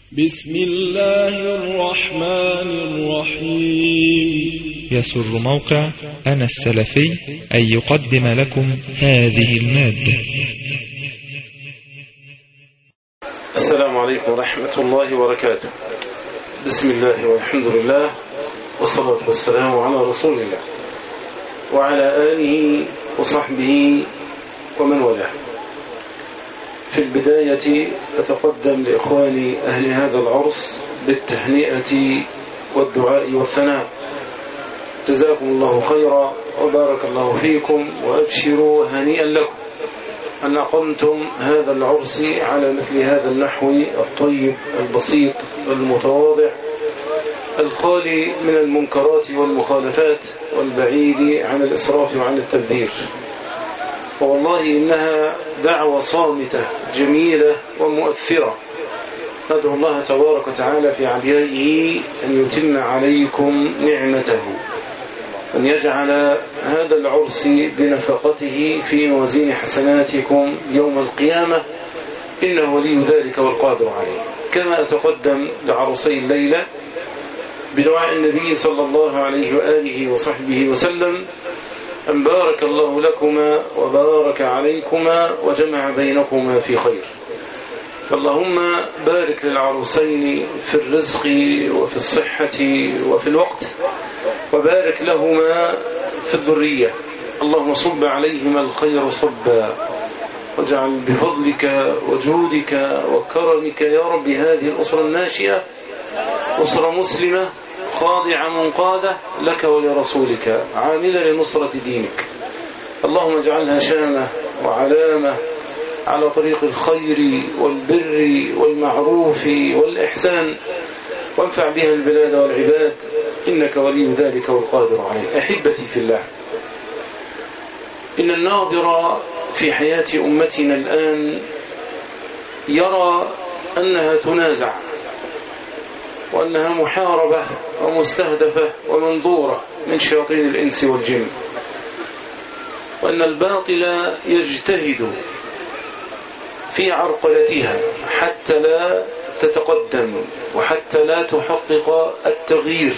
بسم الله الرحمن الرحيم. يسر موقع أنا السلفي أن يقدم لكم هذه المادة. السلام عليكم ورحمة الله وبركاته. بسم الله والحمد لله والصلاة والسلام على رسول الله وعلى آله وصحبه ومن والاه. في البداية أتقدم لإخواني أهل هذا العرس بالتهنئة والدعاء والثناء. جزاكم الله خيرا وبارك الله فيكم، وأبشروا هنيئا لكم أن أقمتم هذا العرس على مثل هذا النحو الطيب البسيط المتواضع الخالي من المنكرات والمخالفات والبعيد عن الإسراف وعن التبذير. والله إنها دعوة صامتة جميلة ومؤثرة. ندعو الله تبارك وتعالى في عليائه أن يتم عليكم نعمته، أن يجعل هذا العرس بنفقته في موازين حسناتكم يوم القيامة، إنه ولي ذلك والقادر عليه. كما أتقدم لعرسي الليلة بدعاء النبي صلى الله عليه وآله وصحبه وسلم أن بارك الله لكما وبارك عليكما وجمع بينكما في خير. فاللهم بارك للعروسين في الرزق وفي الصحة وفي الوقت، وبارك لهما في الذرية. اللهم صب عليهما الخير صبا، واجعل بفضلك وجودك وكرمك يا رب هذه الأسرة الناشئة أسرة مسلمة خاضعة منقادة لك ولرسولك، عاملة لنصرة دينك. اللهم اجعلها شامة وعلامة على طريق الخير والبر والمعروف والإحسان، وانفع بها البلاد والعباد، إنك ولي ذلك والقادر عليه. أحبتي في الله، إن الناظر في حياة أمتنا الآن يرى أنها تنازع، وأنها محاربة ومستهدفة ومنظورة من شياطين الإنس والجن، وأن الباطل يجتهد في عرقلتها حتى لا تتقدم، وحتى لا تحقق التغيير،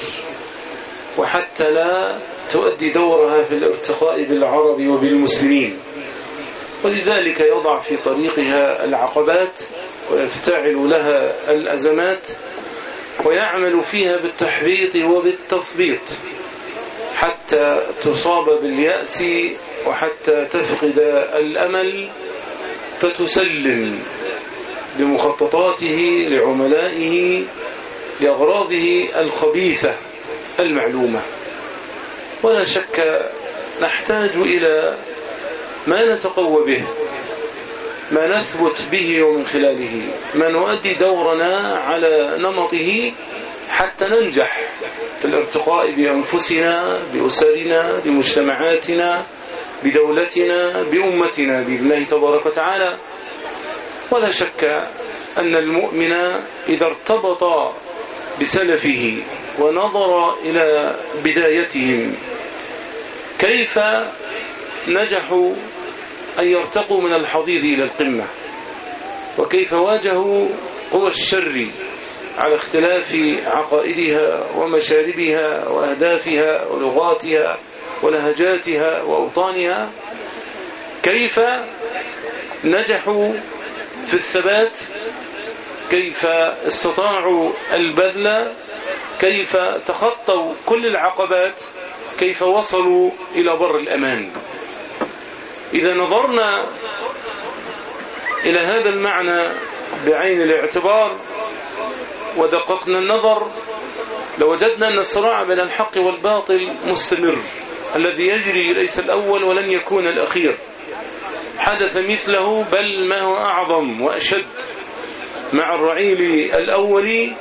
وحتى لا تؤدي دورها في الارتقاء بالعرب وبالمسلمين. ولذلك يضع في طريقها العقبات ويفتعل لها الأزمات، ويعمل فيها بالتحبيط وبالتثبيط حتى تصاب باليأس، وحتى تفقد الأمل، فتسلم بمخططاته لعملائه لأغراضه الخبيثة المعلومة. ولا شك نحتاج إلى ما نتقوى به، ما نثبت به ومن خلاله ما نؤدي دورنا على نمطه حتى ننجح في الارتقاء بأنفسنا، بأسرنا، بمجتمعاتنا، بدولتنا، بأمتنا بإذن الله تبارك وتعالى. ولا شك أن المؤمن إذا ارتبط بسلفه ونظر إلى بدايتهم كيف نجحوا أن يرتقوا من الحضيض إلى القمة، وكيف واجهوا قوى الشر على اختلاف عقائدها ومشاربها وأهدافها ولغاتها ولهجاتها وأوطانها، كيف نجحوا في الثبات، كيف استطاعوا البذل، كيف تخطوا كل العقبات، كيف وصلوا إلى بر الأمان. إذا نظرنا إلى هذا المعنى بعين الاعتبار ودققنا النظر لوجدنا أن الصراع بين الحق والباطل مستمر، الذي يجري ليس الأول ولن يكون الأخير. حدث مثله بل ما هو أعظم وأشد مع الرعيل الأول،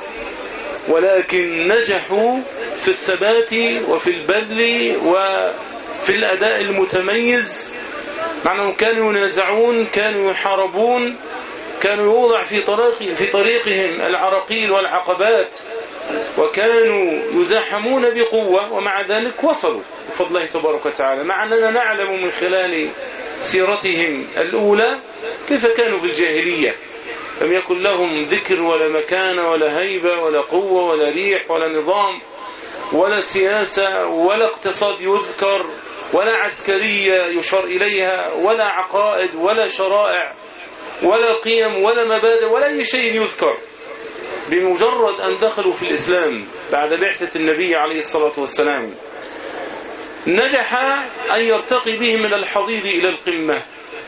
ولكن نجحوا في الثبات وفي البذل وفي الأداء المتميز، مع أنهم كانوا ينازعون، كانوا يحاربون، كانوا يوضع في طريقهم العراقيل والعقبات، وكانوا يزاحمون بقوة، ومع ذلك وصلوا بفضل الله تبارك وتعالى. مع أننا نعلم من خلال سيرتهم الأولى كيف كانوا في الجاهلية، لم يكن لهم ذكر ولا مكانة ولا هيبة ولا قوة ولا ريح ولا نظام ولا سياسة ولا اقتصاد يذكر ولا عسكرية يشار إليها ولا عقائد ولا شرائع ولا قيم ولا مبادئ ولا أي شيء يذكر. بمجرد أن دخلوا في الإسلام بعد بعثة النبي عليه الصلاة والسلام نجح أن يرتقي بهم من الحضيض إلى القمة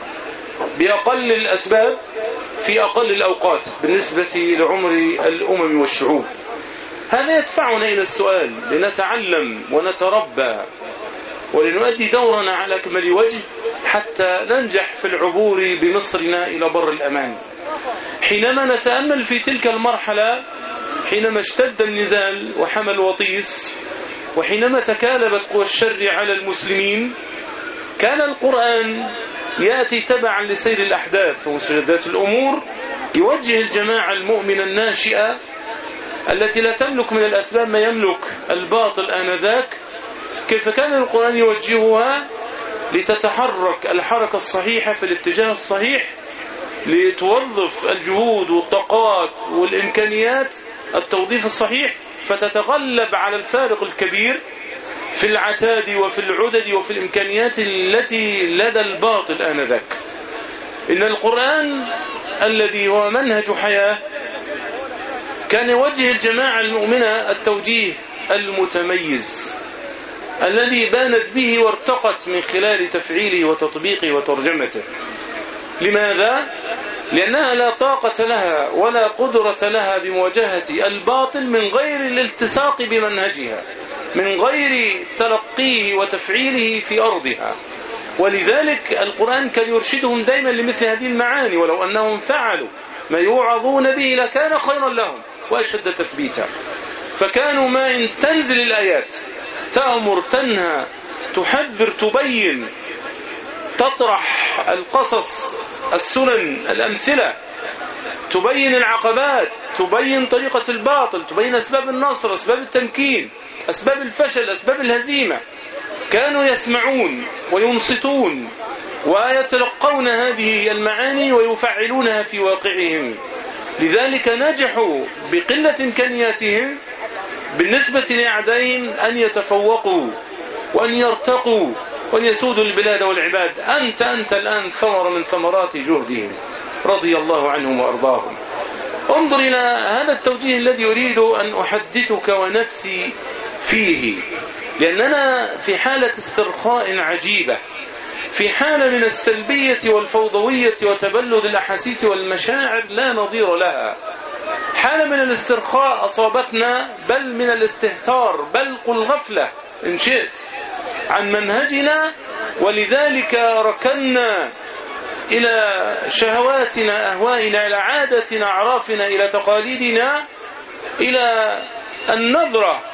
بأقل الأسباب في أقل الأوقات بالنسبة لعمر الأمم والشعوب. هذا يدفعنا إلى السؤال لنتعلم ونتربى ولنؤدي دورنا على أكمل وجه حتى ننجح في العبور بمصرنا إلى بر الأمان. حينما نتأمل في تلك المرحلة، حينما اشتد النزال وحمى الوطيس وحينما تكالبت قوى الشر على المسلمين، كان القرآن يأتي تبعا لسير الأحداث ومستجدات الأمور، يوجه الجماعة المؤمنة الناشئة التي لا تملك من الأسباب ما يملك الباطل آنذاك، كيف كان القرآن يوجهها لتتحرك الحركة الصحيحة في الاتجاه الصحيح، لتوظف الجهود والطاقات والإمكانيات التوظيف الصحيح، فتتغلب على الفارق الكبير في العتاد وفي العدد وفي الإمكانيات التي لدى الباطل آنذاك. إن القرآن الذي هو منهج حياة كان يوجه الجماعة المؤمنة التوجيه المتميز الذي بانت به وارتقت من خلال تفعيله وتطبيقه وترجمته. لماذا؟ لأنها لا طاقة لها ولا قدرة لها بمواجهة الباطل من غير الالتصاق بمنهجها، من غير تلقيه وتفعيله في أرضها. ولذلك القرآن كان يرشدهم دائما لمثل هذه المعاني، ولو أنهم فعلوا ما يوعظون به لكان خيرا لهم وأشد تثبيتا. فكانوا ما إن تنزل الآيات تأمر تنهى تحذر تبين تطرح القصص السنن الأمثلة، تبين العقبات، تبين طريقة الباطل، تبين أسباب النصر، أسباب التمكين، أسباب الفشل، أسباب الهزيمة. كانوا يسمعون وينصتون ويتلقون هذه المعاني ويفعلونها في واقعهم. لذلك نجحوا بقلة إمكانياتهم بالنسبة لأعدائهم أن يتفوقوا وأن يرتقوا وأن يسودوا البلاد والعباد. أنت الآن ثمر من ثمرات جهدهم، رضي الله عنهم وأرضاهم. انظر إلى هذا التوجيه الذي أريد أن أحدثك ونفسي فيه، لأننا في حالة استرخاء عجيبة، في حالة من السلبية والفوضوية وتبلد الأحاسيس والمشاعر لا نظير لها. حالة من الاسترخاء أصابتنا، بل من الاستهتار، بل قل غفلة إن شئت عن منهجنا. ولذلك ركنا إلى شهواتنا، أهوائنا، إلى عادتنا، أعرافنا، إلى تقاليدنا، إلى النظرة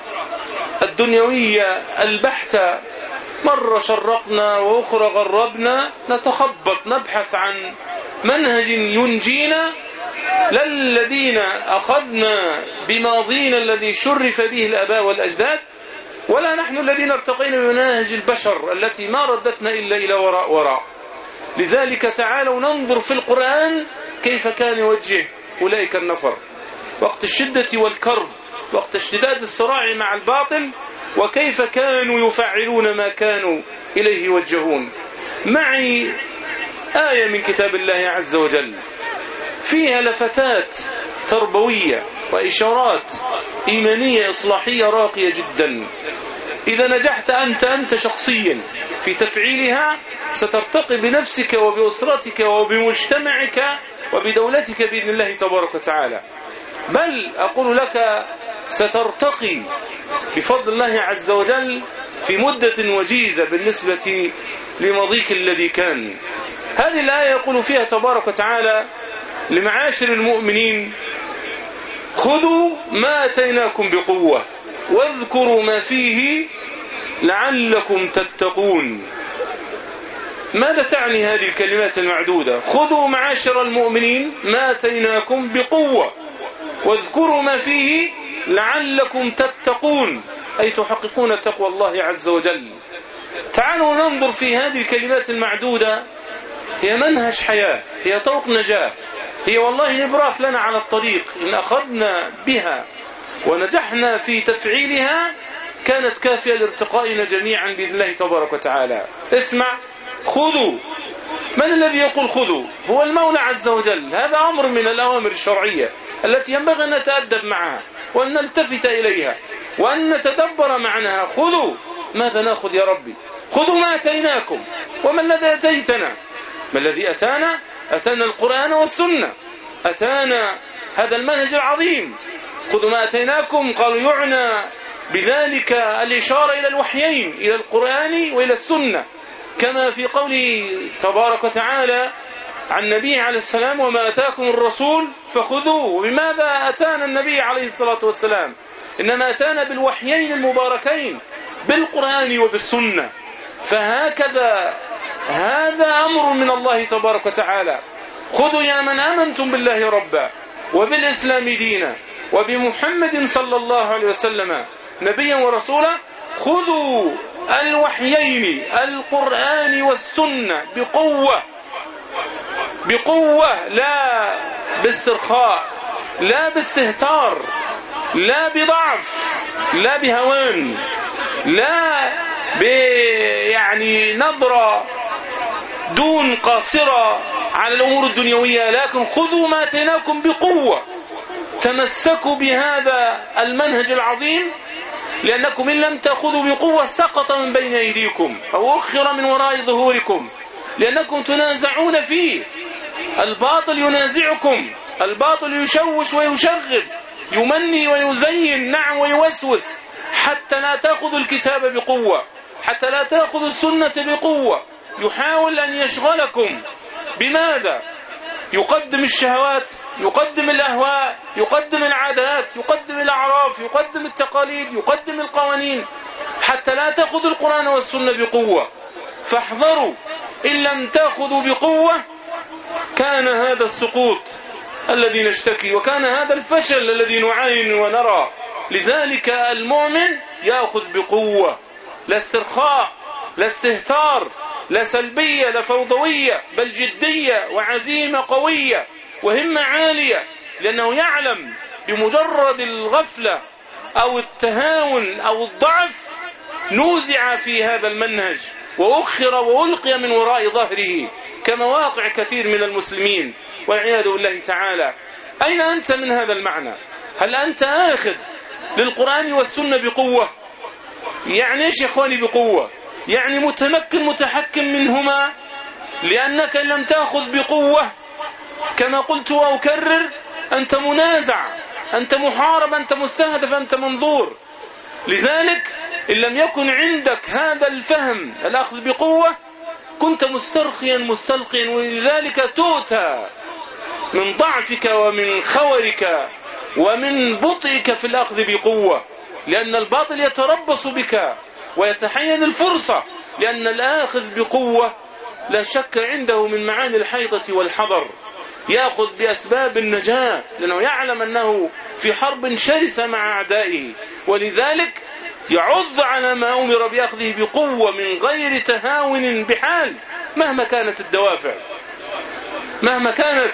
الدنيوية البحتة. مرة شرقنا وأخرى غربنا، نتخبط نبحث عن منهج ينجينا، لا الذين أخذنا بماضينا الذي شرف به الآباء والأجداد، ولا نحن الذين ارتقينا بمناهج البشر التي ما ردتنا إلا إلى وراء. لذلك تعالوا ننظر في القرآن كيف كان يوجه أولئك النفر وقت الشدة والكرب، وقت اشتداد الصراع مع الباطل، وكيف كانوا يفعلون ما كانوا إليه يوجهون. معي آية من كتاب الله عز وجل فيها لفتات تربوية وإشارات إيمانية إصلاحية راقية جدا. إذا نجحت أنت شخصيا في تفعيلها سترتقي بنفسك وبأسرتك وبمجتمعك وبدولتك بإذن الله تبارك وتعالى. بل أقول لك سترتقي بفضل الله عز وجل في مدة وجيزة بالنسبة لماضيك الذي كان. هذه الآية يقول فيها تبارك وتعالى لمعاشر المؤمنين: خذوا ما أتيناكم بقوة واذكروا ما فيه لعلكم تتقون. ماذا تعني هذه الكلمات المعدودة؟ خذوا معاشر المؤمنين ما أتيناكم بقوة واذكروا ما فيه لعلكم تتقون، أي تحققون تقوى الله عز وجل. تعالوا ننظر في هذه الكلمات المعدودة، هي منهج حياة، هي طرق نجاة، هي والله نبراس لنا على الطريق، إن أخذنا بها ونجحنا في تفعيلها كانت كافية لارتقائنا جميعا بإذن الله تبارك وتعالى. اسمع، خذوا. من الذي يقول خذوا؟ هو المولى عز وجل. هذا أمر من الأوامر الشرعية التي ينبغي أن نتأدب معها وأن نلتفت إليها وأن نتدبر معناها. خذوا. ماذا نأخذ يا ربي؟ خذوا ما أتيناكم. وما الذي أتيتنا؟ ما الذي أتانا؟ أتانا القرآن والسنة، أتانا هذا المنهج العظيم. خذوا ما أتيناكم، قالوا يعنى بذلك الإشارة إلى الوحيين، إلى القرآن وإلى السنة، كما في قوله تبارك وتعالى عن النبي عليه السلام: وما أتاكم الرسول فخذوه. وبماذا أتانا النبي عليه الصلاة والسلام؟ إنما أتانا بالوحيين المباركين، بالقرآن وبالسنة. فهكذا هذا أمر من الله تبارك وتعالى. خذوا يا من آمنتم بالله ربا وبالإسلام دينا وبمحمد صلى الله عليه وسلم نبيا ورسولا، خذوا الوحيين القرآن والسنة بقوة، بقوة، لا باسترخاء، لا باستهتار، لا بضعف، لا بهوان، لا يعني نظرة دون قاصرة على الأمور الدنيوية، لكن خذوا ما أتيناكم بقوة. تمسكوا بهذا المنهج العظيم، لأنكم إن لم تأخذوا بقوة سقط من بين أيديكم أو أخر من وراء ظهوركم، لأنكم تنازعون فيه. الباطل ينازعكم، الباطل يشوش ويشغب، يمني ويزين، نعم، ويوسوس، حتى لا تأخذوا الكتاب بقوة، حتى لا تأخذوا السنة بقوة. يحاول أن يشغلكم بماذا؟ يقدم الشهوات، يقدم الأهواء، يقدم العادات، يقدم الأعراف، يقدم التقاليد، يقدم القوانين، حتى لا تأخذوا القرآن والسنة بقوة. فاحذروا، إن لم تأخذوا بقوة كان هذا السقوط الذي نشتكي، وكان هذا الفشل الذي نعاين ونرى. لذلك المؤمن يأخذ بقوة، لا استرخاء، لا استهتار، لا سلبية، لا فوضوية، بل جدية وعزيمة قوية وهمة عالية، لأنه يعلم بمجرد الغفلة أو التهاون أو الضعف نوزع في هذا المنهج وأخر وألقي من وراء ظهره، كما واقع كثير من المسلمين والعياذ بالله تعالى. أين أنت من هذا المعنى؟ هل أنت آخذ للقرآن والسنة بقوة؟ يعني إيش يا إخواني بقوة؟ يعني متمكن متحكم منهما، لأنك إن لم تأخذ بقوة كما قلت وأكرر أنت منازع، أنت محارب، أنت مستهدف، أنت منظور. لذلك إن لم يكن عندك هذا الفهم الأخذ بقوة كنت مسترخيا مستلقيا، ولذلك تؤتى من ضعفك ومن خورك ومن بطئك في الأخذ بقوة، لأن الباطل يتربص بك ويتحين الفرصة، لأن الآخذ بقوة لا شك عنده من معاني الحيطة والحذر، يأخذ بأسباب النجاة، لأنه يعلم أنه في حرب شرسة مع أعدائه، ولذلك يعض على ما أمر بأخذه بقوة من غير تهاون بحال، مهما كانت الدوافع، مهما كانت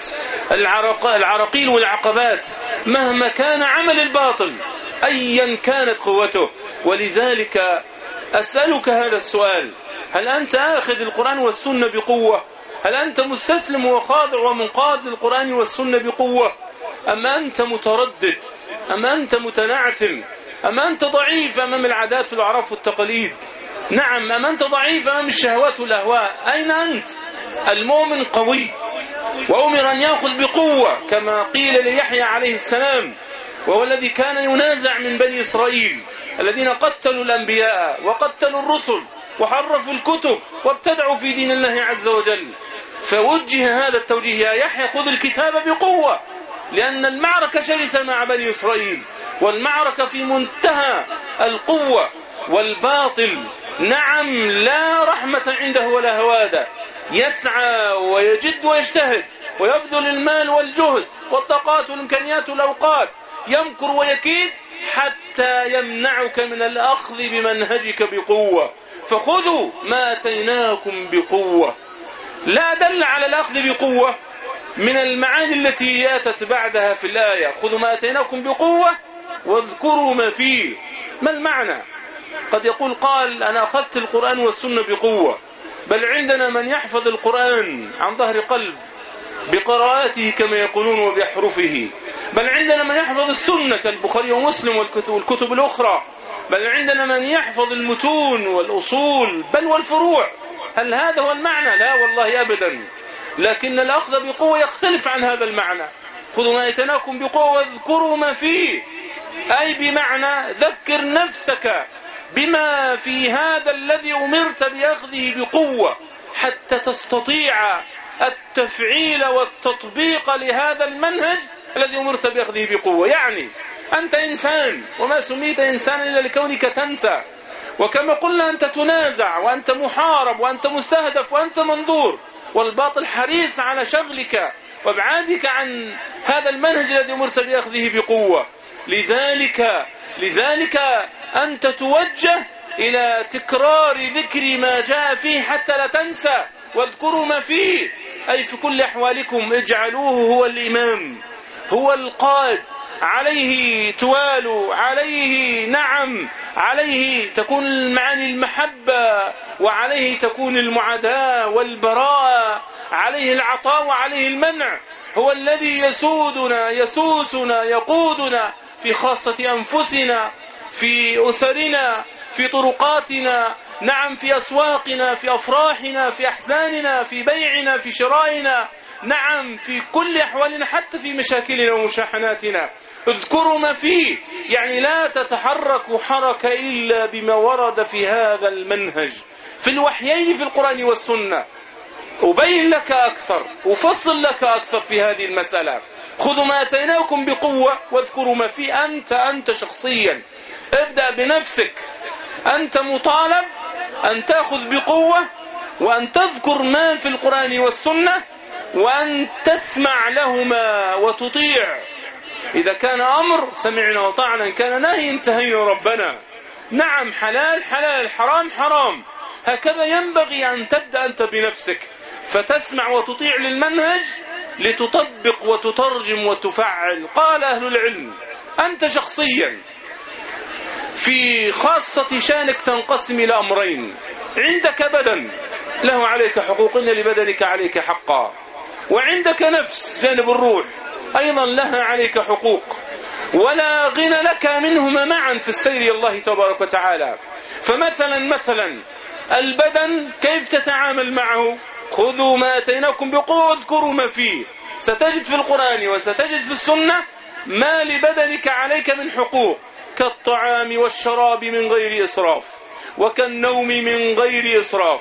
العراقيل والعقبات، مهما كان عمل الباطل، أيا كانت قوته. ولذلك أسألك هذا السؤال: هل أنت آخذ القرآن والسنة بقوة؟ هل أنت مستسلم وخاضع ومنقاد للقرآن والسنة بقوة؟ أم أنت متردد؟ أم أنت متنعثم؟ أم أنت ضعيف أمام العادات والأعراف والتقاليد؟ نعم، أم أنت ضعيف أمام الشهوات والأهواء؟ أين أنت؟ المؤمن قوي وأمر أن يأخذ بقوة، كما قيل ليحيى عليه السلام، وهو الذي كان ينازع من بني إسرائيل الذين قتلوا الأنبياء وقتلوا الرسل وحرفوا الكتب وابتدعوا في دين الله عز وجل. فوجه هذا التوجيه: يا يحيى خذ الكتاب بقوة، لأن المعركة شرسة مع بني إسرائيل، والمعركة في منتهى القوة، والباطل نعم لا رحمة عنده ولا هوادة، يسعى ويجد ويجتهد ويبذل المال والجهد والطاقات والإمكانيات والأوقات، يمكر ويكيد حتى يمنعك من الأخذ بمنهجك بقوة. فخذوا ما أتيناكم بقوة. لا دل على الأخذ بقوة من المعاني التي أتت بعدها في الآية: خذوا ما أتيناكم بقوة واذكروا ما فيه. ما المعنى؟ قد يقول قال: أنا أخذت القرآن والسنة بقوة، بل عندنا من يحفظ القرآن عن ظهر قلب بقراءاته كما يقولون وبأحرفه، بل عندنا من يحفظ السنة كالبخاري ومسلم والكتب الأخرى، بل عندنا من يحفظ المتون والأصول بل والفروع. هل هذا هو المعنى؟ لا والله أبدا، لكن الأخذ بقوة يختلف عن هذا المعنى. خذوا ما أتيناكم بقوة واذكروا ما فيه، أي بمعنى ذكر نفسك بما في هذا الذي أمرت بأخذه بقوة حتى تستطيع التفعيل والتطبيق لهذا المنهج الذي أمرت بأخذه بقوة. يعني أنت إنسان، وما سميت إنسانا إلا لكونك تنسى، وكما قلنا أنت تنازع وأنت محارب وأنت مستهدف وأنت منظور، والباطل حريص على شغلك وابعادك عن هذا المنهج الذي أمرت بأخذه بقوة. لذلك أنت توجه إلى تكرار ذكر ما جاء فيه حتى لا تنسى. واذكروا ما فيه، أي في كل أحوالكم اجعلوه هو الإمام، هو القائد، عليه توالوا، عليه نعم، عليه تكون المعاني المحبة، وعليه تكون المعاداة والبراءة، عليه العطاء وعليه المنع. هو الذي يسودنا يسوسنا يقودنا في خاصة أنفسنا، في أسرنا، في طرقاتنا، نعم، في أسواقنا، في أفراحنا، في أحزاننا، في بيعنا، في شرائنا، نعم، في كل أحوالنا، حتى في مشاكلنا ومشاحناتنا. اذكروا ما فيه، يعني لا تتحركوا حركة إلا بما ورد في هذا المنهج في الوحيين في القرآن والسنة. أبين لك أكثر، أفصل لك أكثر في هذه المسألة. خذوا ما أتيناكم بقوة واذكروا ما فيه. أنت شخصيا ابدأ بنفسك، أنت مطالب أن تأخذ بقوة وأن تذكر ما في القرآن والسنة وأن تسمع لهما وتطيع. إذا كان أمر سمعنا وطعنا، إن كان نهي انتهينا ربنا. نعم، حلال حلال، حرام حرام. هكذا ينبغي أن تبدأ أنت بنفسك، فتسمع وتطيع للمنهج لتطبق وتترجم وتفعل. قال أهل العلم: أنت شخصيا في خاصة شانك تنقسم إلى أمرين: عندك بدن له عليك حقوق، إن لبدنك عليك حقا، وعندك نفس جانب الروح أيضا لها عليك حقوق، ولا غنى لك منهما معا في السير إلى الله تبارك وتعالى. فمثلا البدن كيف تتعامل معه؟ خذوا ما أتيناكم بقوة واذكروا ما فيه. ستجد في القرآن وستجد في السنة ما لبدنك عليك من حقوق، كالطعام والشراب من غير إسراف، وكالنوم من غير إسراف،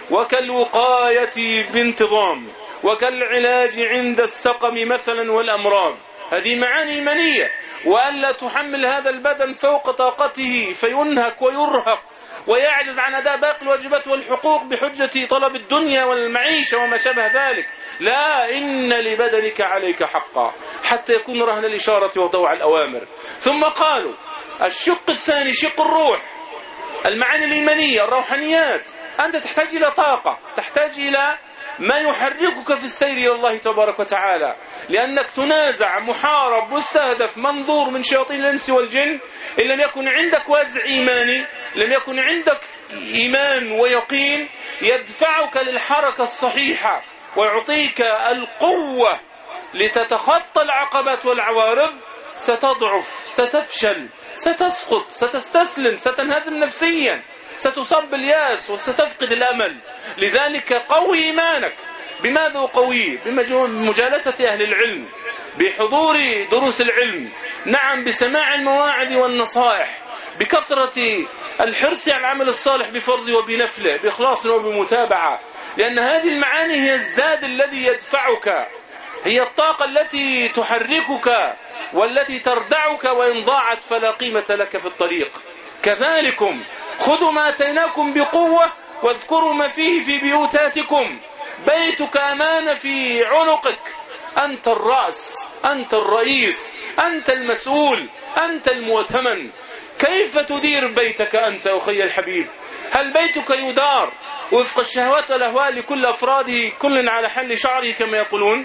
وكالوقاية بانتظام، وكالعلاج عند السقم مثلا والأمراض. هذه معاني إيمانية. وألا تحمل هذا البدن فوق طاقته فينهك ويرهق ويعجز عن أداء باقي الواجبات والحقوق بحجة طلب الدنيا والمعيشة وما شابه ذلك. لا، إن لبدنك عليك حقا، حتى يكون رهن الإشارة وضوع الأوامر. ثم قالوا الشق الثاني شق الروح، المعاني الإيمانية، الروحانيات. أنت تحتاج إلى طاقة، تحتاج إلى ما يحركك في السير إلى الله تبارك وتعالى، لأنك تنازع، محارب، مستهدف، منظور من شياطين الإنس والجن. إن لم يكن عندك وازع إيماني، لم يكن عندك إيمان ويقين يدفعك للحركة الصحيحة ويعطيك القوة لتتخطى العقبات والعوارض، ستضعف، ستفشل، ستسقط، ستستسلم، ستنهزم نفسيا، ستصاب بالياس وستفقد الأمل. لذلك قوي إيمانك. بماذا قوي؟ بمجالسة أهل العلم، بحضور دروس العلم، نعم، بسماع المواعظ والنصائح، بكثرة الحرص على العمل الصالح بفرضه وبنفله، بإخلاص وبمتابعة. لأن هذه المعاني هي الزاد الذي يدفعك، هي الطاقة التي تحركك والتي تردعك، وإن ضاعت فلا قيمة لك في الطريق. كذلكم خذوا ما أتيناكم بقوة واذكروا ما فيه في بيوتاتكم. بيتك أمانة في عنقك، أنت الرأس، أنت الرئيس، أنت المسؤول، أنت المؤتمن. كيف تدير بيتك أنت أخي الحبيب؟ هل بيتك يدار وفق الشهوات والأهواء لكل أفراده كل على حل شعره كما يقولون؟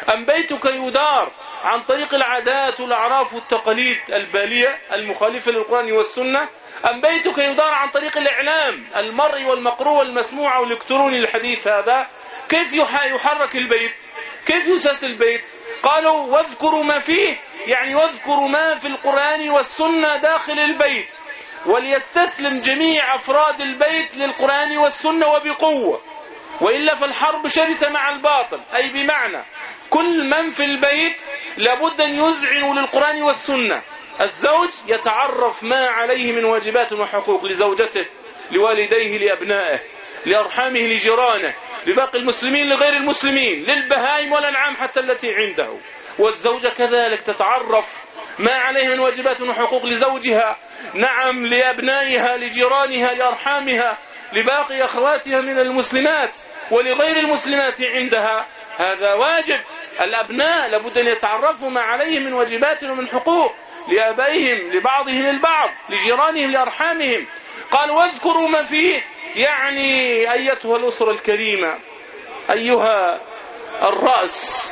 أم بيتك يدار عن طريق العادات والأعراف والتقاليد البالية المخالفة للقرآن والسنة، أم بيتك يدار عن طريق الإعلام المرئي والمقروء والمسموع والإلكتروني الحديث هذا؟ كيف يحرك البيت؟ كيف يساس البيت؟ قالوا واذكروا ما فيه، يعني واذكروا ما في القرآن والسنة داخل البيت، وليستسلم جميع أفراد البيت للقرآن والسنة وبقوة، وإلا فالحرب شرسة مع الباطل. أي بمعنى كل من في البيت لابد أن يذعنوا للقرآن والسنة. الزوج يتعرف ما عليه من واجبات وحقوق لزوجته، لوالديه، لأبنائه، لأرحامه، لجيرانه، لباقي المسلمين، لغير المسلمين، للبهائم والأنعام حتى التي عنده. والزوجة كذلك تتعرف ما عليه من واجبات وحقوق لزوجها، نعم، لأبنائها، لجيرانها، لأرحامها، لباقي أخواتها من المسلمات ولغير المسلمات عندها. هذا واجب. الأبناء لابد أن يتعرفوا ما عليهم من واجبات ومن حقوق لآبائهم، لبعضهم البعض، لجيرانهم، لأرحامهم. قال واذكروا ما فيه، يعني أيتها الأسرة الكريمة، أيها الرأس،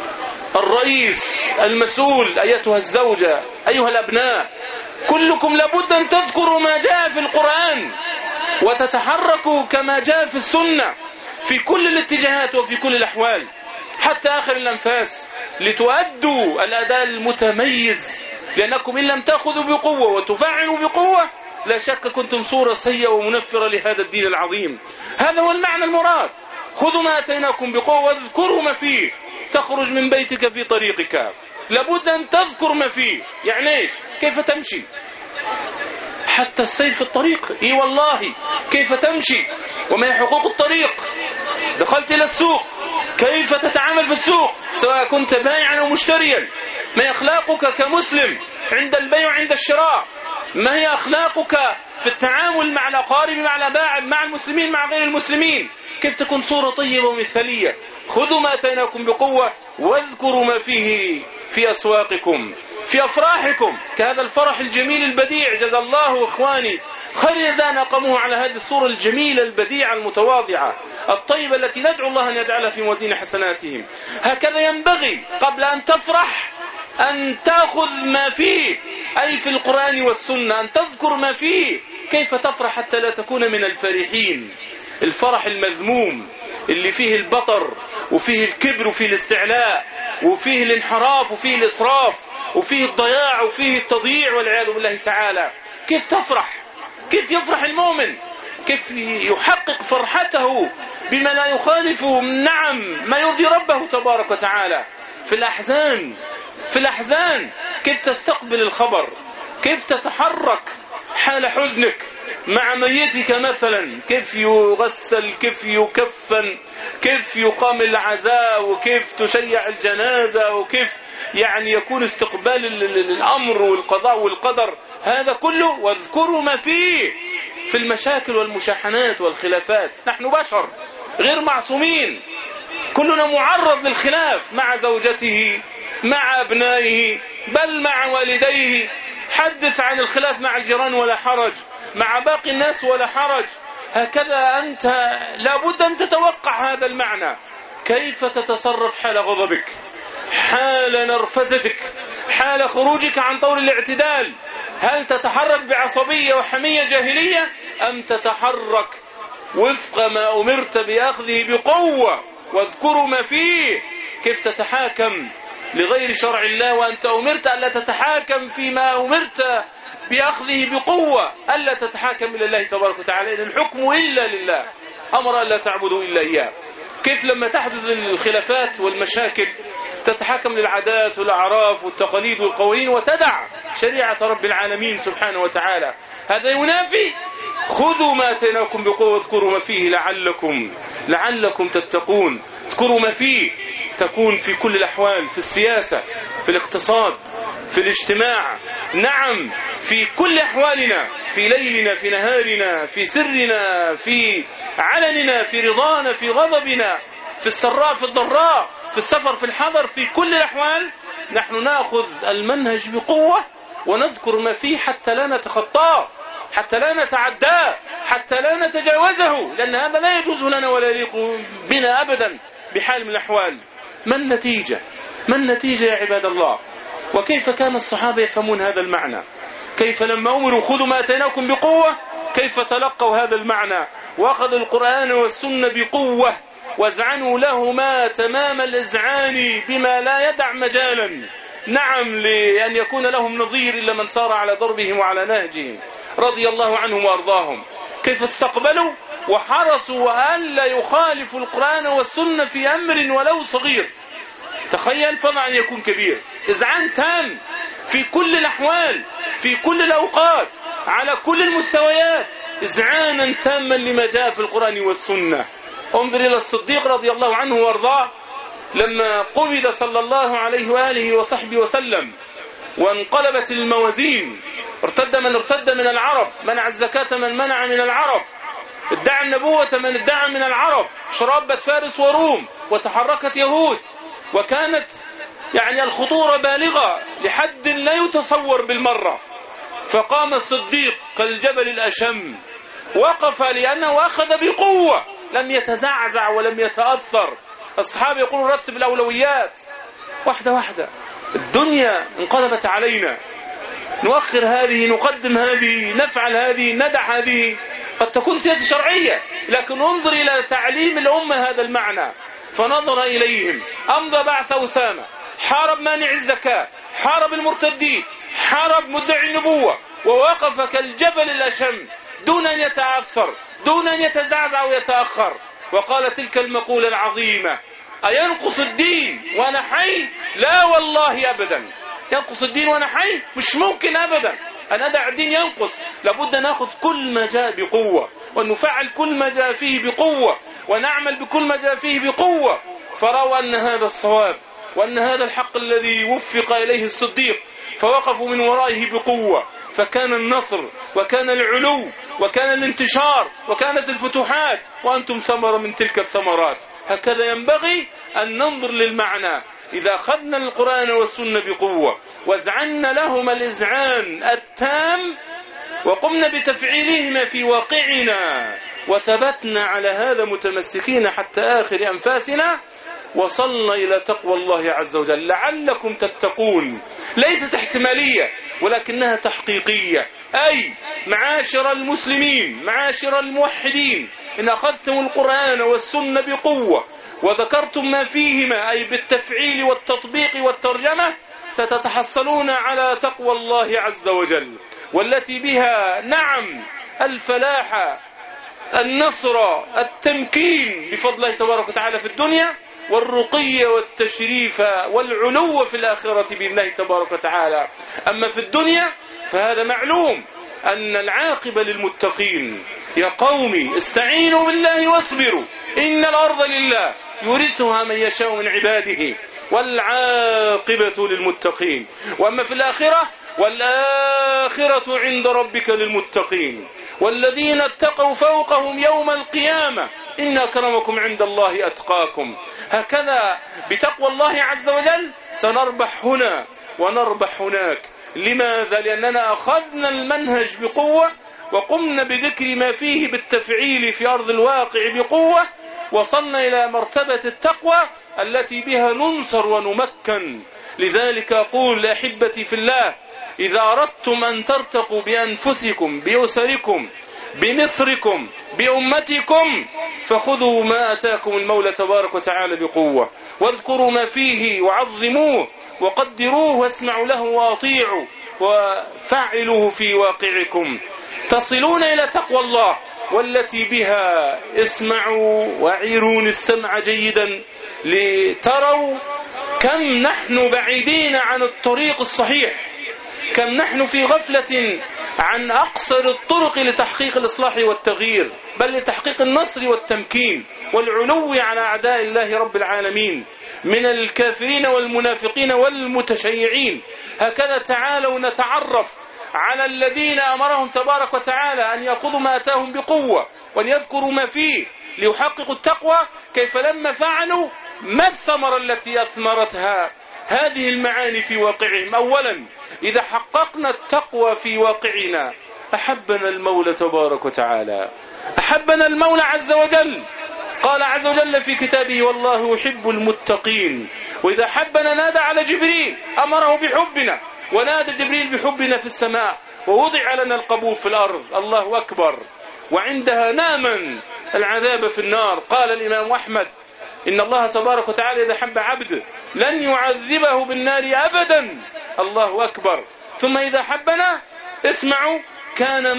الرئيس، المسؤول، أيتها الزوجة، أيها الأبناء، كلكم لابد أن تذكروا ما جاء في القرآن وتتحركوا كما جاء في السنة في كل الاتجاهات وفي كل الأحوال حتى آخر الأنفاس، لتؤدوا الأداء المتميز. لأنكم إن لم تأخذوا بقوة وتفعلوا بقوة لا شك كنتم صورة سيئة ومنفرة لهذا الدين العظيم. هذا هو المعنى المراد. خذوا ما أتيناكم بقوة واذكروا ما فيه. تخرج من بيتك في طريقك لابد أن تذكر ما فيه. يعني إيش؟ كيف تمشي؟ حتى السير في الطريق. إي والله، كيف تمشي؟ وما هي حقوق الطريق؟ دخلت إلى السوق، كيف تتعامل في السوق سواء كنت بائعا أو مشتريا؟ ما هي أخلاقك كمسلم عند البيع وعند الشراء؟ ما هي أخلاقك في التعامل مع الأقارب، مع الأباعد، مع المسلمين، مع غير المسلمين؟ كيف تكون صورة طيبة ومثالية؟ خذوا ما أتيناكم بقوة واذكروا ما فيه في أسواقكم، في أفراحكم، كهذا الفرح الجميل البديع. جزا الله إخواني خير جزاء أقاموه على هذه الصورة الجميلة البديعة المتواضعة الطيبة التي ندعو الله أن يجعلها في موازين حسناتهم. هكذا ينبغي قبل أن تفرح أن تأخذ ما فيه، أي في القرآن والسنة، أن تذكر ما فيه. كيف تفرح حتى لا تكون من الفرحين؟ الفرح المذموم اللي فيه البطر وفيه الكبر وفيه الاستعلاء وفيه الانحراف وفيه الإسراف وفيه الضياع وفيه التضييع والعياذ بالله تعالى. كيف تفرح؟ كيف يفرح المؤمن؟ كيف يحقق فرحته بما لا يخالف نعم ما يرضي ربه تبارك وتعالى؟ في الأحزان كيف تستقبل الخبر؟ كيف تتحرك حال حزنك مع ميتك مثلا؟ كيف يغسل، كيف يكفن، كيف يقام العزاء، وكيف تشيع الجنازة، وكيف يعني يكون استقبال الأمر والقضاء والقدر. هذا كله واذكروا ما فيه في المشاكل والمشاحنات والخلافات. نحن بشر غير معصومين، كلنا معرض للخلاف مع زوجته، مع أبنائه، بل مع والديه. حدث عن الخلاف مع الجيران ولا حرج، مع باقي الناس ولا حرج. هكذا أنت لابد أن تتوقع هذا المعنى. كيف تتصرف حال غضبك، حال نرفزتك، حال خروجك عن طور الاعتدال؟ هل تتحرك بعصبية وحمية جاهلية، أم تتحرك وفق ما أمرت بأخذه بقوة؟ واذكروا ما فيه. كيف تتحاكم لغير شرع الله وأنت أمرت ألا تتحاكم فيما أمرت بأخذه بقوة، ألا تتحاكم إلى الله تبارك وتعالى، إن الحكم إلا لله، أمر ألا تعبدوا إلا إياه. كيف لما تحدث الخلافات والمشاكل تتحاكم للعادات والأعراف والتقاليد والقوانين وتدع شريعة رب العالمين سبحانه وتعالى؟ هذا ينافي خذوا ما أتيناكم بقوة واذكروا ما فيه لعلكم تتقون. اذكروا ما فيه تكون في كل الأحوال، في السياسة، في الاقتصاد، في الاجتماع، نعم في كل أحوالنا، في ليلنا، في نهارنا، في سرنا، في علننا، في رضانا، في غضبنا، في السراء، في الضراء، في السفر، في الحضر، في كل الأحوال نحن نأخذ المنهج بقوة ونذكر ما فيه حتى لا نتخطاه، حتى لا نتعداه، حتى لا نتجاوزه، لأن هذا لا يجوز لنا ولا يليق بنا أبدا بحال من الأحوال. ما النتيجة؟ ما النتيجة يا عباد الله؟ وكيف كان الصحابة يفهمون هذا المعنى؟ كيف لما أمروا خذوا ما أتيناكم بقوة كيف تلقوا هذا المعنى وأخذوا القرآن والسنة بقوة وازعنوا لهما تمام الإزعان بما لا يدع مجالا نعم لأن يكون لهم نظير إلا من سار على ضربهم وعلى نهجهم رضي الله عنهم وأرضاهم. كيف استقبلوا وحرصوا ألا يخالفوا القرآن والسنة في أمر ولو صغير. تخيل فضلا أن يكون كبير. إذعان تام في كل الأحوال في كل الأوقات على كل المستويات. إذعانا تاما لما جاء في القرآن والسنة. انظر إلى الصديق رضي الله عنه وارضاه لما قبض صلى الله عليه وآله وصحبه وسلم وانقلبت الموازين ارتد من ارتد من العرب منع الزكاة من منع من العرب ادعى النبوة من ادعى من العرب شربت فارس وروم وتحركت يهود وكانت يعني الخطورة بالغة لحد لا يتصور بالمرة. فقام الصديق كالجبل الأشم وقف لأنه أخذ بقوة لم يتزعزع ولم يتأثر. الصحابة يقولون رتب الأولويات واحدة واحدة. الدنيا انقلبت علينا نؤخر هذه نقدم هذه نفعل هذه ندع هذه قد تكون سياسة شرعية لكن انظر إلى تعليم الأمة هذا المعنى. فنظر إليهم أمضى بعث أسامة حارب مانع الزكاة حارب المرتدين حارب مدعي النبوة ووقف كالجبل الأشم دون أن يتأثر دون أن يتزعزع ويتأخر. وقال تلك المقولة العظيمة أينقص الدين وأنا حي؟ لا والله أبدا. ينقص الدين وأنا حي؟ مش ممكن أبدا أن أدع الدين ينقص. لابد أن نأخذ كل ما جاء بقوة وأن نفعل كل ما جاء فيه بقوة ونعمل بكل ما جاء فيه بقوة. فرأوا أن هذا الصواب وأن هذا الحق الذي وفق إليه الصديق فوقفوا من ورائه بقوة. فكان النصر وكان العلو وكان الانتشار وكانت الفتوحات وأنتم ثمرة من تلك الثمرات. هكذا ينبغي أن ننظر للمعنى. إذا أخذنا القرآن والسنة بقوة وازعنا لهما الإذعان التام وقمنا بتفعيلهما في واقعنا وثبتنا على هذا متمسكين حتى آخر أنفاسنا وصلنا إلى تقوى الله عز وجل لعلكم تتقون. ليست احتمالية ولكنها تحقيقية. أي معاشر المسلمين معاشر الموحدين إن أخذتم القرآن والسنة بقوة وذكرتم ما فيهما أي بالتفعيل والتطبيق والترجمة ستتحصلون على تقوى الله عز وجل والتي بها نعم الفلاح النصر التمكين بفضل الله تبارك وتعالى في الدنيا والرقي والتشريف والعلو في الآخرة بالله تبارك وتعالى. أما في الدنيا فهذا معلوم أن العاقبة للمتقين. يا قومي استعينوا بالله واصبروا إن الأرض لله يورثها من يشاء من عباده والعاقبة للمتقين. وأما في الآخرة والآخرة عند ربك للمتقين والذين اتقوا فوقهم يوم القيامة إن أكرمكم عند الله أتقاكم. هكذا بتقوى الله عز وجل سنربح هنا ونربح هناك. لماذا؟ لأننا أخذنا المنهج بقوة وقمنا بذكر ما فيه بالتفعيل في أرض الواقع بقوة وصلنا إلى مرتبة التقوى التي بها ننصر ونمكن. لذلك أقول أحبتي في الله إذا أردتم أن ترتقوا بأنفسكم بأسركم بمصركم بأمتكم فخذوا ما أتاكم المولى تبارك وتعالى بقوة واذكروا ما فيه وعظموه وقدروه واسمعوا له وأطيعوا وفعلوه في واقعكم تصلون إلى تقوى الله والتي بها اسمعوا وعيرون السمع جيدا لتروا كم نحن بعيدين عن الطريق الصحيح كم نحن في غفلة عن أقصر الطرق لتحقيق الإصلاح والتغيير بل لتحقيق النصر والتمكين والعلو على أعداء الله رب العالمين من الكافرين والمنافقين والمتشيعين. هكذا تعالوا نتعرف على الذين أمرهم تبارك وتعالى أن يأخذوا ما أتاهم بقوة وأن يذكروا ما فيه ليحققوا التقوى كيف لما فعلوا ما الثمرة التي أثمرتها هذه المعاني في واقعهم. أولا إذا حققنا التقوى في واقعنا أحبنا المولى تبارك وتعالى أحبنا المولى عز وجل قال عز وجل في كتابه والله يحب المتقين. وإذا حبنا نادى على جبريل أمره بحبنا، ونادى جبريل بحبنا في السماء، ووضع لنا القبول في الأرض. الله أكبر. وعندها نامن العذاب في النار. قال الإمام أحمد إن الله تبارك وتعالى إذا حب عبده لن يعذبه بالنار أبدا. الله أكبر. ثم إذا حبنا اسمعوا كان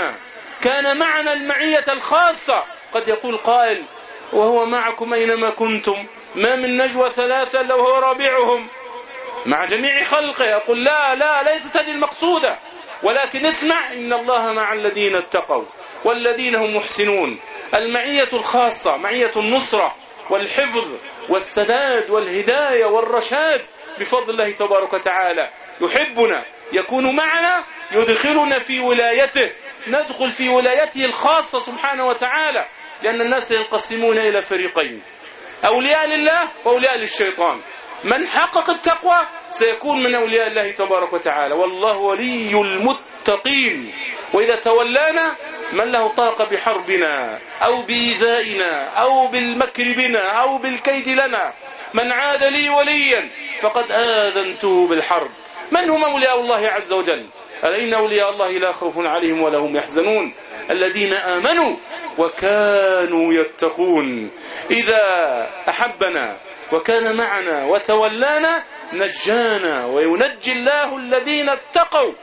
معنا المعية الخاصة. قد يقول قائل وهو معكم أينما كنتم، ما من نجوى ثلاثة لو هو رابعهم مع جميع خلقه. يقول لا ليست هذه المقصودة، ولكن اسمع إن الله مع الذين اتقوا والذين هم محسنون. المعية الخاصة معية النصرة والحفظ والسداد والهداية والرشاد بفضل الله تبارك وتعالى. يحبنا، يكون معنا، يدخلنا في ولايته، ندخل في ولايته الخاصة سبحانه وتعالى. لأن الناس ينقسمون إلى فريقين، أولياء لله وأولياء للشيطان. من حقق التقوى سيكون من أولياء الله تبارك وتعالى، والله ولي المتقين. وإذا تولانا من له طاقة بحربنا أو بإيذائنا أو بالمكر بنا أو بالكيد لنا، من عاد لي وليا فقد آذنته بالحرب. من هم أولياء الله عز وجل؟ ألا إن أولياء الله لا خوف عليهم ولا هم يحزنون الذين آمنوا وكانوا يتقون. إذا أحبنا وكان معنا وتولانا نجانا، وينجي الله الذين اتقوا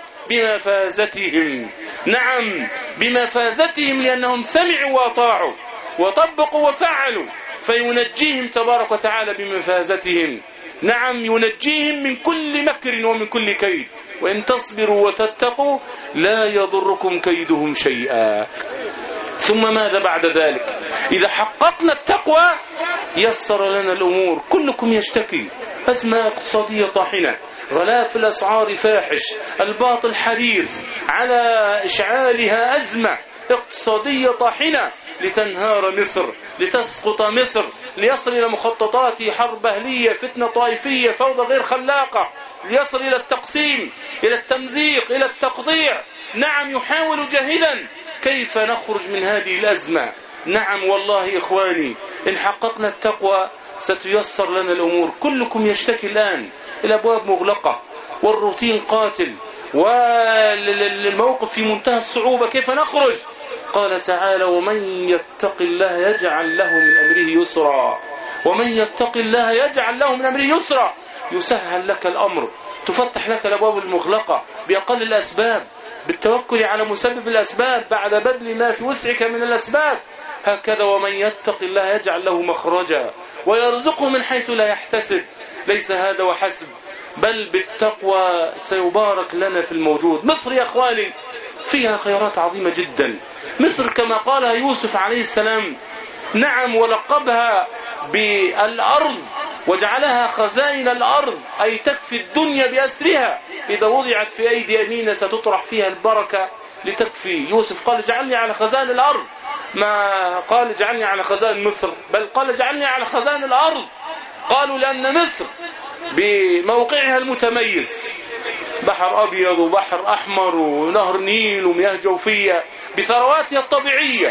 بمفازتهم. نعم بمفازتهم، لأنهم سمعوا وأطاعوا وطبقوا وفعلوا، فينجيهم تبارك وتعالى بمفازتهم. نعم ينجيهم من كل مكر ومن كل كيد. وإن تصبروا وتتقوا لا يضركم كيدهم شيئا. ثم ماذا بعد ذلك؟ إذا حققنا التقوى يسر لنا الأمور. كلكم يشتكي أزمة اقتصادية طاحنة، غلاء في الأسعار فاحش، الباطل حديث على إشعالها أزمة اقتصادية طاحنة لتنهار مصر، لتسقط مصر، ليصل إلى مخططات حرب أهلية، فتنة طائفية، فوضى غير خلاقة، ليصل إلى التقسيم، إلى التمزيق، إلى التقطيع. نعم يحاول جاهدا كيف نخرج من هذه الأزمة. نعم والله إخواني إن حققنا التقوى ستيسر لنا الأمور. كلكم يشتكي الآن، الأبواب مغلقة والروتين قاتل والموقف في منتهى الصعوبة، كيف نخرج؟ قال تعالى ومن يتق الله يجعل له من أمره يسرا. ومن يتق الله يجعل له من أمره يسرا، يسهل لك الأمر، تفتح لك الأبواب المغلقة بأقل الأسباب، بالتوكل على مسبب الأسباب بعد بذل ما في وسعك من الأسباب. هكذا ومن يتق الله يجعل له مخرجا ويرزقه من حيث لا يحتسب. ليس هذا وحسب، بل بالتقوى سيبارك لنا في الموجود. مصر يا أخواني فيها خيرات عظيمة جدا. مصر كما قالها يوسف عليه السلام، نعم، ولقبها بالأرض وجعلها خزائن الأرض، أي تكفي الدنيا بأسرها. إذا وضعت في أيدي يمين ستطرح فيها البركة لتكفي. يوسف قال اجعلني على خزائن الأرض، ما قال اجعلني على خزائن مصر، بل قال اجعلني على خزائن الأرض. قالوا لأن مصر بموقعها المتميز، بحر أبيض وبحر أحمر ونهر نيل ومياه جوفية، بثرواتها الطبيعية،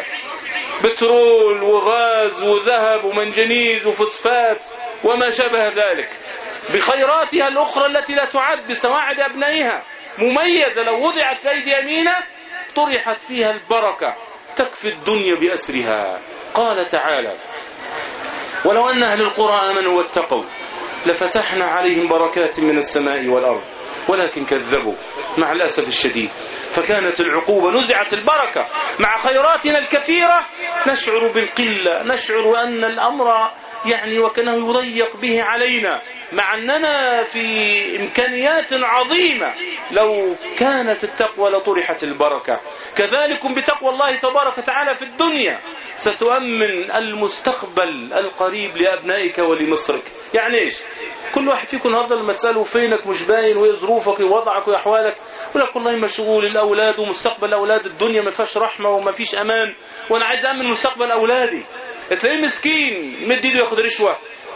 بترول وغاز وذهب ومنجنيز وفوسفات وما شابه ذلك، بخيراتها الأخرى التي لا تعد، بسواعد أبنائها مميزة. لو وضعت في أيدي يمينة طرحت فيها البركة، تكفي الدنيا بأسرها. قال تعالى ولو أن أهل القرى آمنوا واتقوا لفتحنا عليهم بركات من السماء والأرض ولكن كذبوا مع الأسف الشديد فكانت العقوبة، نزعت البركة. مع خيراتنا الكثيرة نشعر بالقلة، نشعر أن الأمر وكأنه يضيق به علينا، مع أننا في إمكانيات عظيمة. لو كانت التقوى لطرحت البركة. كذلك بتقوى الله تبارك وتعالى في الدنيا ستؤمن المستقبل القريب لأبنائك ولمصرك. يعني إيش؟ كل واحد فيكم النهارده لما تسأله فينك مش باين، وإيه ظروفك ووضعك وأحوالك، يقول لك والله مشغول، الأولاد ومستقبل الأولاد، الدنيا ما فيهاش رحمة وما فيش أمان، وأنا عايز أأمن مستقبل أولادي. تلاقيه مسكين مد ايده ياخد رشوة،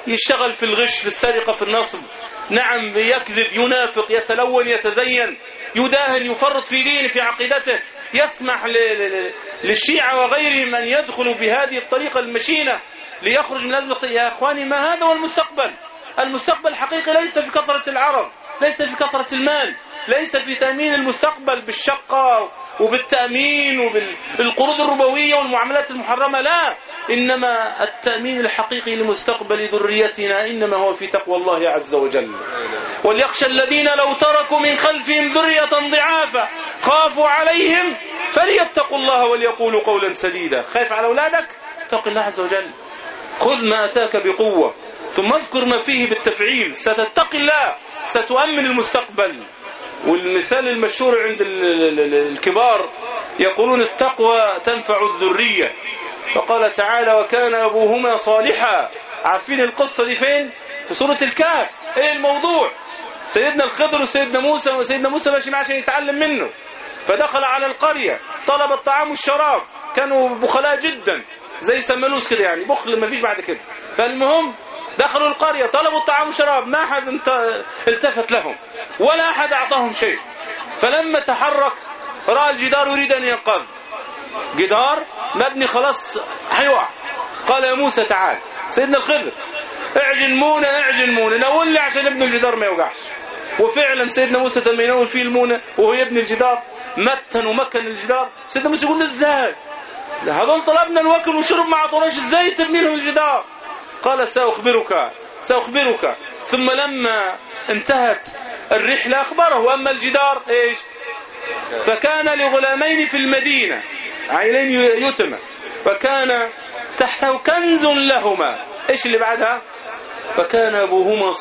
يشتغل في الغش، في السرقة، في النصب، نعم يكذب، ينافق، يتلون، يتزين، يداهن، يفرط في دينه، في عقيدته، يسمح للشيعة وغيرهم أن يدخلوا بهذه الطريقة المشينة ليخرج من أزمة. يا أخواني ما هذا هو المستقبل. المستقبل الحقيقي ليس في كثرة العرب، ليس في كثرة المال، ليس في تأمين المستقبل بالشقة وبالتأمين وبالقروض الربوية والمعاملات المحرمة، لا، إنما التأمين الحقيقي لمستقبل ذريتنا إنما هو في تقوى الله عز وجل. وليخشى الذين لو تركوا من خلفهم ذرية ضعافا خافوا عليهم فليتقوا الله وليقولوا قولا سديدا. خايف على أولادك؟ اتق الله عز وجل، خذ ما أتاك بقوة، ثم اذكر ما فيه بالتفعيل، ستتقي الله، ستؤمن المستقبل. والمثال المشهور عند الكبار يقولون التقوى تنفع الذرية. فقال تعالى وكان أبوهما صالحا. عارفين القصة دي فين؟ في سورة الكهف. ايه الموضوع؟ سيدنا الخضر وسيدنا موسى ماشي معه عشان يتعلم منه، فدخل على القرية، طلب الطعام والشراب، كانوا بخلاء جدا زي سمنوس كده، يعني بخل ما فيش بعد كده. فالمهم دخلوا القرية، طلبوا الطعام والشراب، ما أحد التفت لهم ولا أحد أعطاهم شيء. فلما تحرك رأى الجدار يريد أن ينقض، جدار مبني خلاص هيقع. قال يا موسى تعال. سيدنا الخضر اعجن مونة نقول لي عشان ابن الجدار ما يوقعش. وفعلا سيدنا موسى لما ينول فيه المونة وهو يبني الجدار متن ومكن الجدار. سيدنا موسى يقول له ازاي هذول طلبنا الوكل والشرب ما عطوناش، ازاي تبني لهم الجدار؟ قال سأخبرك. ثم لما انتهت الرحلة أخبره. وأما الجدار إيش؟ فكان لغلامين في المدينة عينين يتمى، فكان تحته كنز لهما. إيش اللي بعدها؟ فكان أبوهما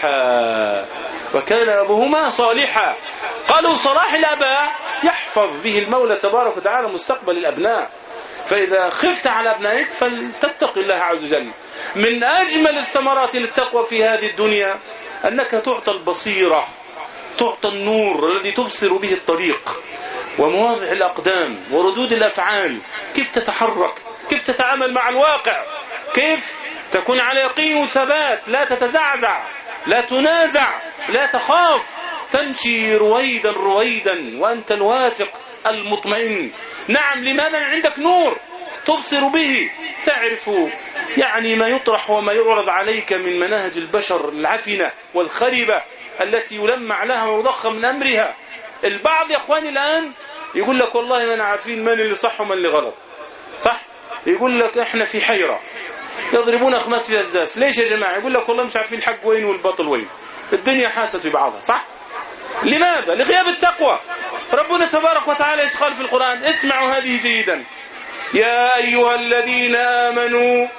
صالحا. قالوا صلاح الآباء يحفظ به المولى تبارك وتعالى مستقبل الأبناء. فإذا خفت على أبنائك فلتتق الله عز وجل. من أجمل الثمرات للتقوى في هذه الدنيا أنك تعطى البصيرة، تعطى النور الذي تبصر به الطريق ومواضع الأقدام وردود الأفعال، كيف تتحرك، كيف تتعامل مع الواقع، كيف تكون على يقين وثبات، لا تتزعزع، لا تنازع، لا تخاف، تمشي رويدا وأنت الواثق المطمئن. نعم، لماذا؟ عندك نور تبصر به، تعرف يعني ما يطرح وما يعرض عليك من مناهج البشر العفنة والخربة التي يلمع لها ويضخم من أمرها. البعض يا أخواني الآن يقول لك والله ما عارفين من اللي صح ومن اللي غلط، صح؟ يقول لك احنا في حيرة، يضربون أخماس في أسداس. ليش يا جماعة؟ يقول لك والله مش عارفين الحق وين والباطل وين، الدنيا حاست في بعضها، صح؟ لماذا؟ لغياب التقوى. ربنا تبارك وتعالى يقول في القرآن، اسمعوا هذه جيدا، يا أيها الذين آمنوا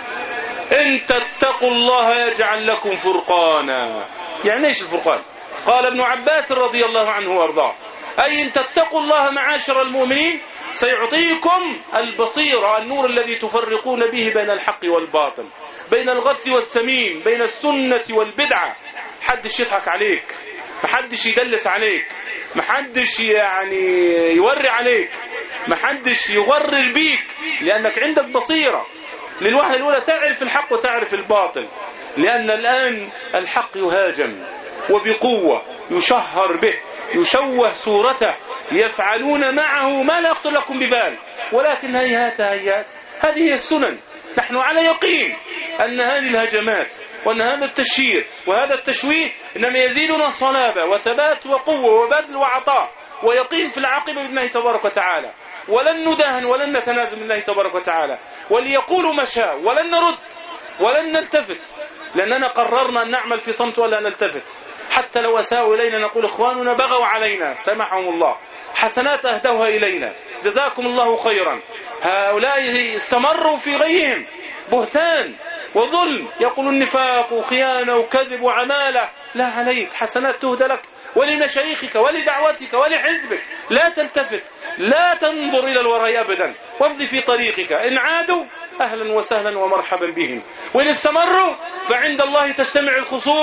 إن تتقوا الله يجعل لكم فرقانا. يعني ايش الفرقان؟ قال ابن عباس رضي الله عنه وارضاه، أي إن تتقوا الله معاشر المؤمنين سيعطيكم البصيرة، النور الذي تفرقون به بين الحق والباطل، بين الغث والسمين، بين السنة والبدعة. محدش يضحك عليك، محدش يدلس عليك، محدش يعني يوري عليك، محدش يغرر بيك، لأنك عندك بصيرة للوهلة الأولى، تعرف الحق وتعرف الباطل. لأن الآن الحق يهاجم وبقوة، يشهر به، يشوه صورته، يفعلون معه ما لا يخطر لكم ببال، ولكن هيهات هذه هي السنن. نحن على يقين أن هذه الهجمات وأن هذا التشهير وهذا التشويه إنما يزيدنا صلابة وثبات وقوة وبذل وعطاء ويقين في العاقبة بإذن الله تبارك وتعالى، ولن ندهن ولن نتنازل من الله تبارك وتعالى، وليقولوا ما شاء ولن نرد ولن نلتفت، لأننا قررنا أن نعمل في صمت ولا نلتفت. حتى لو أساءوا إلينا نقول إخواننا بغوا علينا سامحهم الله، حسنات أهدوها إلينا جزاكم الله خيرا. هؤلاء استمروا في غيهم بهتان وظلم، يقولون نفاق وخيانة وكذب وعمالة، لا عليك، حسنات تهدى لك ولمشايخك ولدعوتك ولحزبك. لا تلتفت، لا تنظر إلى الوراء أبدا، وامضي في طريقك. إن عادوا أهلا وسهلا ومرحبا بهم، وإن استمروا فعند الله تجتمع الخصوم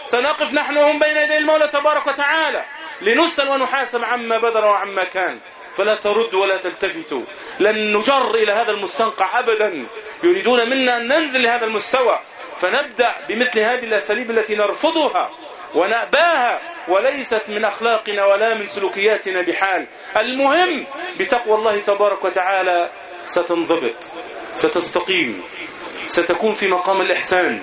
سنقف نحن وهم بين يدي المولى تبارك وتعالى لنسأل ونحاسب عما بدر وعما كان، فلا ترد ولا تلتفتوا. لن نجر إلى هذا المستنقع أبدا، يريدون منا أن ننزل لهذا المستوى، فنبدأ بمثل هذه الأساليب التي نرفضها ونأباها، وليست من أخلاقنا ولا من سلوكياتنا بحال. المهم بتقوى الله تبارك وتعالى ستنضبط، ستستقيم، ستكون في مقام الإحسان،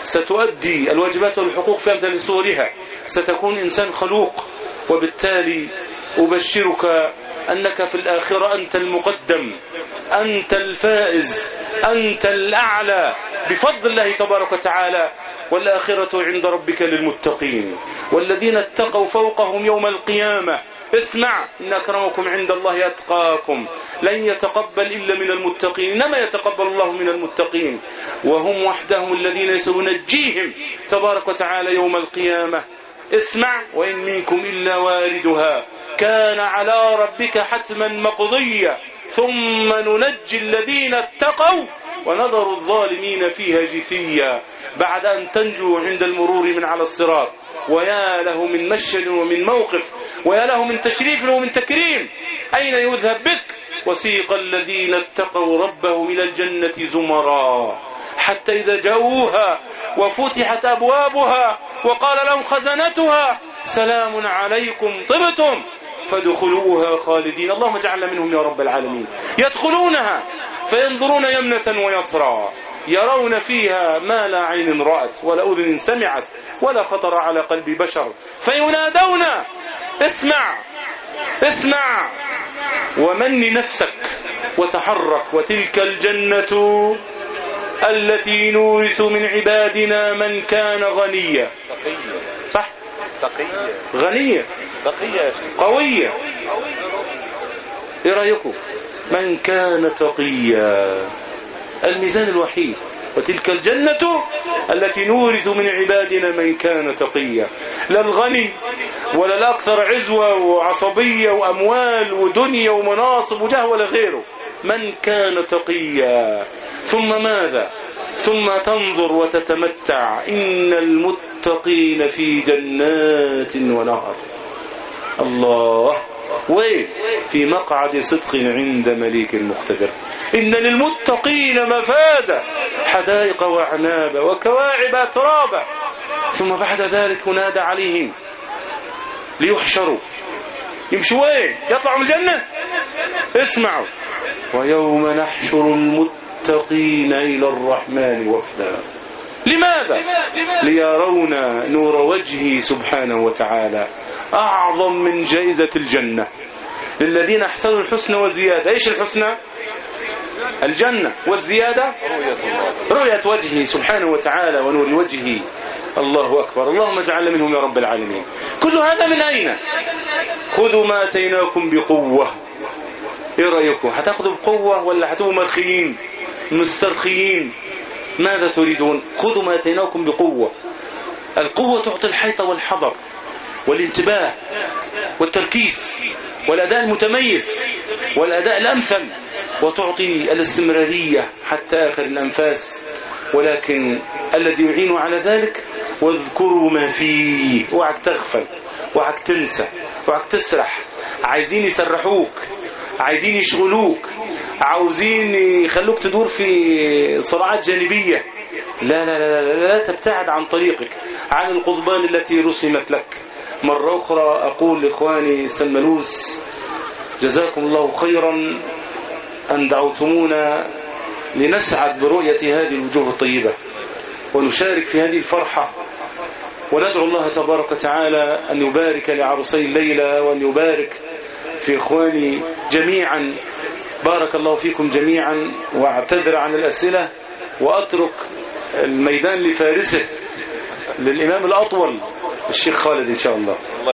ستؤدي الواجبات والحقوق في أمثال صورها، ستكون إنسان خلوق. وبالتالي أبشرك أنك في الآخرة أنت المقدم، أنت الفائز، أنت الأعلى بفضل الله تبارك وتعالى. والآخرة عند ربك للمتقين والذين اتقوا فوقهم يوم القيامة. اسمع، إن أكرمكم عند الله أتقاكم. لن يتقبل إلا من المتقين، إنما يتقبل الله من المتقين، وهم وحدهم الذين سينجيهم تبارك وتعالى يوم القيامة. اسمع، وإن منكم إلا واردها كان على ربك حتما مقضيا ثم ننجي الذين اتقوا ونذر الظالمين فيها جثيا. بعد أن تنجوا عند المرور من على الصراط، ويا له من مشهد ومن موقف، ويا له من تشريف ومن تكريم. أين يذهب بك؟ وسيق الذين اتقوا ربهم إلى الجنة زمرا حتى إذا جاءوها وفتحت أبوابها وقال لهم خزنتها سلام عليكم طبتم فادخلوها خالدين. اللهم اجعلنا منهم يا رب العالمين. يدخلونها فينظرون يمنة ويسرى، يرون فيها ما لا عين رأت ولا أذن سمعت ولا خطر على قلب بشر، فينادون اسمع اسمع ومن نفسك وتحرك، وتلك الجنة التي نورث من عبادنا من كان غنيا. صح؟ غنية قوية. ايه رأيكم؟ من كان تقيا، الميزان الوحيد. وتلك الجنة التي نورث من عبادنا من كان تقيا. لا الغني ولا الأكثر عزوة وعصبية وأموال ودنيا ومناصب وجاه ولا غيره، من كان تقيا. ثم ماذا؟ ثم تنظر وتتمتع. إن المتقين في جنات ونهر. الله، وين؟ في مقعد صدق عند مليك مقتدر. إن للمتقين مفازة، حدائق وأعناب وكواعب أترابا. ثم بعد ذلك ينادى عليهم ليحشروا. يمشوا وين؟ يطلعوا من الجنة. اسمعوا، ويوم نحشر المتقين إلى الرحمن وفدا. لماذا؟ ليرون نور وجهه سبحانه وتعالى. أعظم من جائزة الجنة للذين أحسنوا الحسنى وزيادة. إيش الحسنى؟ الجنة، والزيادة رؤية وجهه سبحانه وتعالى ونور وجهه. الله أكبر. اللهم اجعلنا منهم يا رب العالمين. كل هذا من أين؟ خذوا ما أتيناكم بقوة. إيه رأيكم؟ هتاخذوا بقوة ولا هتبقوا مرخيين مسترخيين؟ ماذا تريدون؟ خذوا ما أتيناكم بقوة. القوة تعطي الحيطة والحذر والانتباه والتركيز والأداء المتميز والأداء الأمثل، وتعطي الاستمرارية حتى آخر الأنفاس. ولكن الذي يعين على ذلك واذكروا ما فيه. اوعك تغفل، اوعك تنسى، اوعك تسرح. عايزين يسرحوك، عايزين يشغلوك، عاوزين يخلوك تدور في صراعات جانبية. لا لا لا لا, لا تبتعد عن طريقك، عن القضبان التي رسمت لك. مرة أخرى أقول لإخواني سلملوس جزاكم الله خيرا أن دعوتمونا لنسعد برؤية هذه الوجوه الطيبة ونشارك في هذه الفرحة، وندعو الله تبارك وتعالى أن يبارك لعروسي الليلة وأن يبارك في إخواني جميعا. بارك الله فيكم جميعا، واعتذر عن الأسئلة وأترك الميدان لفارسه، للإمام الأطول الشيخ خالد إن شاء الله.